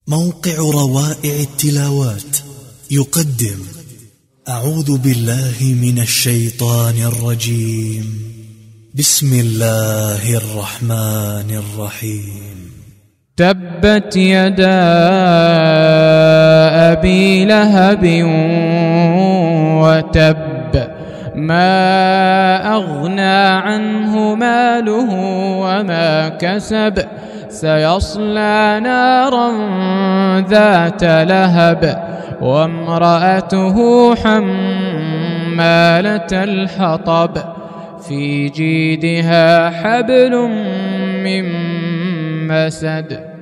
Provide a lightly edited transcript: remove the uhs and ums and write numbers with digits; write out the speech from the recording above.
موقع روائع التلاوات يقدم أعوذ بالله من الشيطان الرجيم. بسم الله الرحمن الرحيم. تبت يدا أبي لهب وتب، ما أغنى عنه ماله وما كسب، سيصلى نارا ذات لهب وامرأته حمالة الحطب في جيدها حبل من مسد.